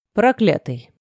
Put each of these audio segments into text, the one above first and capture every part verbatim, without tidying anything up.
Проклятый.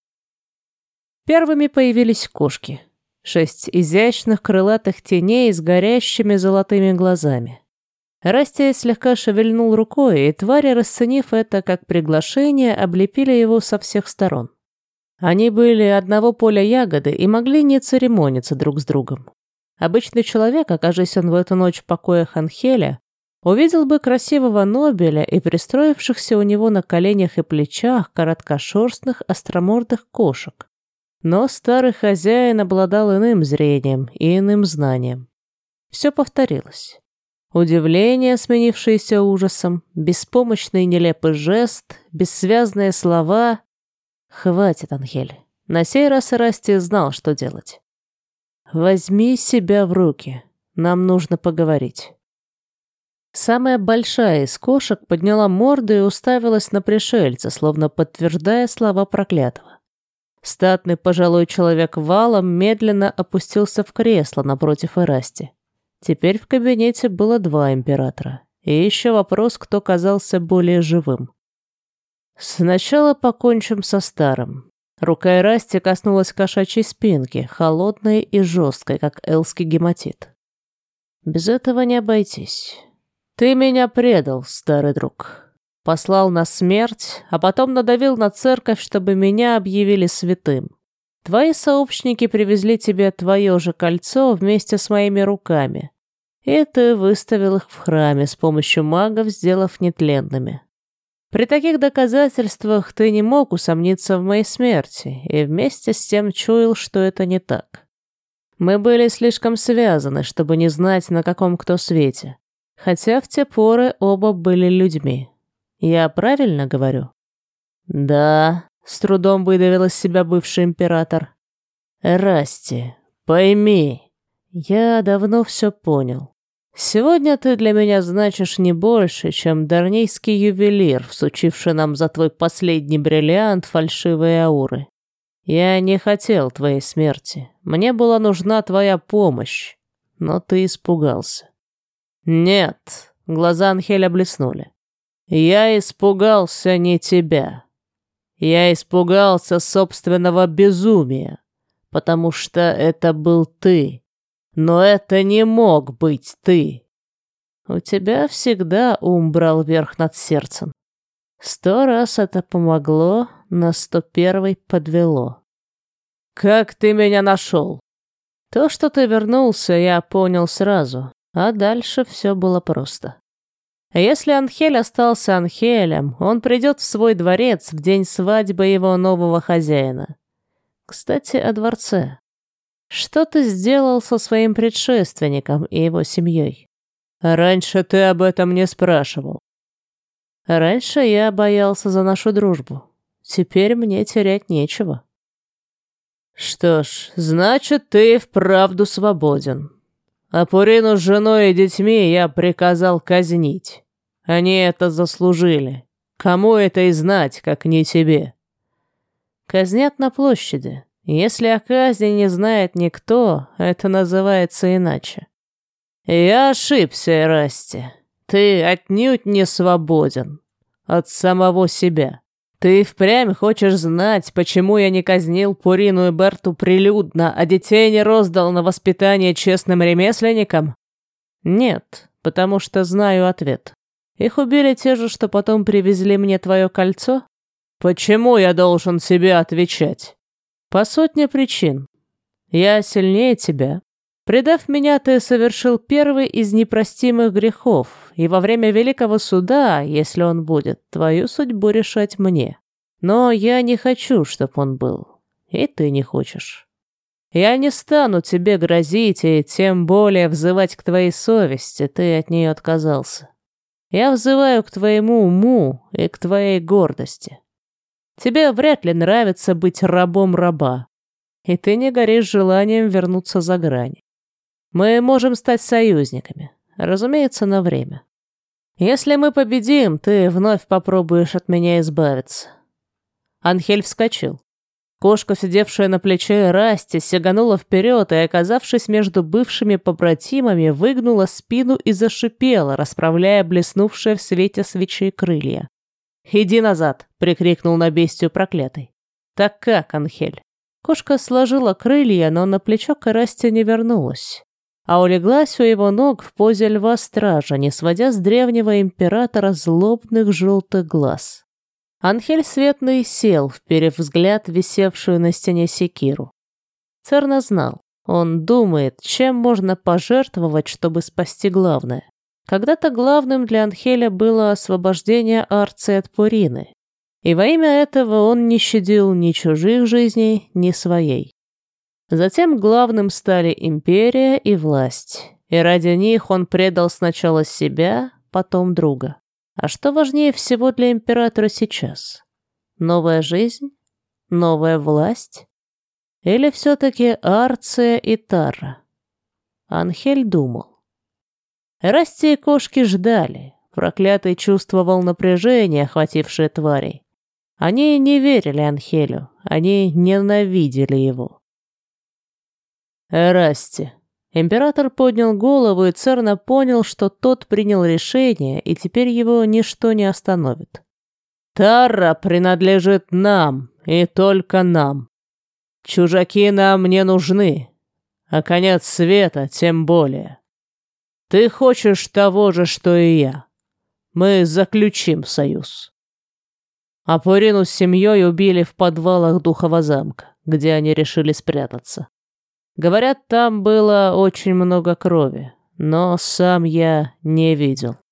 Первыми появились кошки. Шесть изящных крылатых теней с горящими золотыми глазами. Расти слегка шевельнул рукой, и твари, расценив это как приглашение, облепили его со всех сторон. Они были одного поля ягоды и могли не церемониться друг с другом. Обычный человек, окажись он в эту ночь в покоях Анхеля, увидел бы красивого Нобеля и пристроившихся у него на коленях и плечах короткошерстных остромордых кошек. Но старый хозяин обладал иным зрением и иным знанием. Все повторилось. Удивление, сменившееся ужасом, беспомощный нелепый жест, бессвязные слова. Хватит, Анхель. На сей раз Расти знал, что делать. Возьми себя в руки. Нам нужно поговорить. Самая большая из кошек подняла морду и уставилась на пришельца, словно подтверждая слова проклятого. Статный пожилой человек валом медленно опустился в кресло напротив Эрасти. Теперь в кабинете было два императора. И еще вопрос, кто казался более живым. Сначала покончим со старым. Рука Эрасти коснулась кошачьей спинки, холодной и жесткой, как элский гематит. Без этого не обойтись. Ты меня предал, старый друг. Послал на смерть, а потом надавил на церковь, чтобы меня объявили святым. Твои сообщники привезли тебе твое же кольцо вместе с моими руками, и ты выставил их в храме с помощью магов, сделав нетленными. При таких доказательствах ты не мог усомниться в моей смерти, и вместе с тем чуял, что это не так. Мы были слишком связаны, чтобы не знать, на каком кто свете. Хотя в те поры оба были людьми. Я правильно говорю? Да, с трудом выдавил из себя бывший император. Расти, пойми, я давно все понял. Сегодня ты для меня значишь не больше, чем дарнийский ювелир, всучивший нам за твой последний бриллиант фальшивые ауры. Я не хотел твоей смерти. Мне была нужна твоя помощь, но ты испугался. «Нет», — глаза Анхеля блеснули. «Я испугался не тебя. Я испугался собственного безумия, потому что это был ты. Но это не мог быть ты. У тебя всегда ум брал верх над сердцем. Сто раз это помогло, на сто первый подвело. Как ты меня нашел? То, что ты вернулся, я понял сразу». А дальше все было просто. Если Анхель остался Анхелем, он придет в свой дворец в день свадьбы его нового хозяина. Кстати, о дворце. Что ты сделал со своим предшественником и его семьей? Раньше ты об этом не спрашивал. Раньше я боялся за нашу дружбу. Теперь мне терять нечего. Что ж, значит, ты вправду свободен. А Пурину с женой и детьми я приказал казнить. Они это заслужили. Кому это и знать, как не тебе? Казнят на площади. Если о казни не знает никто, это называется иначе. Я ошибся, Эрасти. Ты отнюдь не свободен. От самого себя. Ты впрямь хочешь знать, почему я не казнил Пурину и Берту прилюдно, а детей не роздал на воспитание честным ремесленникам? Нет, потому что знаю ответ. Их убили те же, что потом привезли мне твое кольцо? Почему я должен себе отвечать? По сотне причин. Я сильнее тебя. Предав меня, ты совершил первый из непростимых грехов, и во время великого суда, если он будет, твою судьбу решать мне. Но я не хочу, чтоб он был, и ты не хочешь. Я не стану тебе грозить и тем более взывать к твоей совести, ты от нее отказался. Я взываю к твоему уму и к твоей гордости. Тебе вряд ли нравится быть рабом раба, и ты не горишь желанием вернуться за грань. Мы можем стать союзниками, разумеется, на время. Если мы победим, ты вновь попробуешь от меня избавиться». Анхель вскочил. Кошка, сидевшая на плече Расти, сиганула вперед и, оказавшись между бывшими побратимами, выгнула спину и зашипела, расправляя блеснувшие в свете свечей крылья. «Иди назад!» — прикрикнул на бестию проклятый. «Так как, Анхель?» Кошка сложила крылья, но на плечо к Эрасте не вернулась, а улеглась у его ног в позе льва-стража, не сводя с древнего императора злобных желтых глаз. Анхель Светлый сел, вперев взгляд в висевшую на стене секиру. Церна знал, он думает, чем можно пожертвовать, чтобы спасти главное. Когда-то главным для Анхеля было освобождение Арции от Пурины, и во имя этого он не щадил ни чужих жизней, ни своей. Затем главным стали империя и власть, и ради них он предал сначала себя, потом друга. А что важнее всего для императора сейчас? Новая жизнь? Новая власть? Или все-таки Арция и Тара? Анхель думал. Эрасти и кошки ждали. Проклятый чувствовал напряжение, охватившее тварей. Они не верили Анхелю, они ненавидели его. Эрасти. Император поднял голову, и Церна понял, что тот принял решение, и теперь его ничто не остановит. Тара принадлежит нам, и только нам. Чужаки нам не нужны, а конец света тем более. Ты хочешь того же, что и я. Мы заключим союз. А Пурину с семьей убили в подвалах Духова замка, где они решили спрятаться. Говорят, там было очень много крови, но сам я не видел.